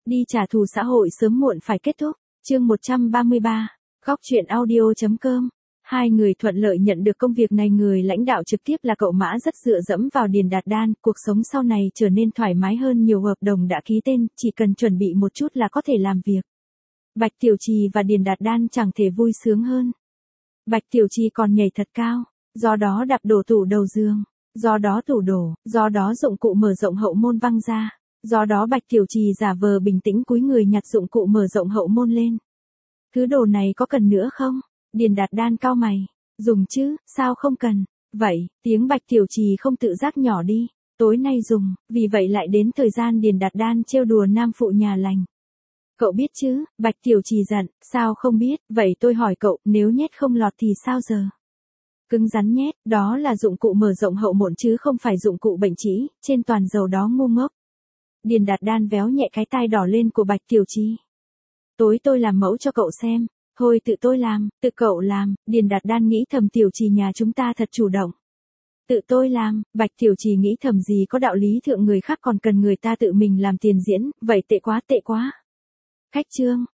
Đi trả thù xã hội sớm muộn phải kết thúc. Chương 133. Góc truyện audio.com. Hai người thuận lợi nhận được công việc này, người lãnh đạo trực tiếp là cậu Mã rất dựa dẫm vào Điền Đạt Đan, cuộc sống sau này trở nên thoải mái hơn, nhiều hợp đồng đã ký tên, chỉ cần chuẩn bị một chút là có thể làm việc. Bạch Tiểu Trì và Điền Đạt Đan chẳng thể vui sướng hơn. Bạch Tiểu Trì còn nhảy thật cao, do đó đạp đổ tủ đầu giường, do đó tủ đổ, do đó dụng cụ mở rộng hậu môn văng ra, do đó Bạch Tiểu Trì giả vờ bình tĩnh cúi người nhặt dụng cụ mở rộng hậu môn lên. Thứ đồ này có cần nữa không? Điền Đạt Đan cau mày. Dùng chứ, sao không cần? Vậy, tiếng Bạch Tiểu Trì không tự giác nhỏ đi. Tối nay dùng, vì vậy lại đến thời gian Điền Đạt Đan trêu đùa nam phụ nhà lành. Cậu biết chứ? Bạch Tiểu Trì giận, sao không biết? Vậy tôi hỏi cậu, nếu nhét không lọt thì sao giờ? Cứng rắn nhét, đó là dụng cụ mở rộng hậu môn chứ không phải dụng cụ bệnh trĩ, trên toàn dầu đó ngu ngốc. Điền Đạt Đan véo nhẹ cái tai đỏ lên của Bạch Tiểu Trì. Tối tôi làm mẫu cho cậu xem. Thôi tự tôi làm, tự cậu làm. Điền Đạt Đan nghĩ thầm Tiểu Trì nhà chúng ta thật chủ động. Tự tôi làm, Bạch Tiểu Trì nghĩ thầm gì có đạo lý thượng người khác còn cần người ta tự mình làm tiền diễn, vậy tệ quá tệ quá. Khách trương,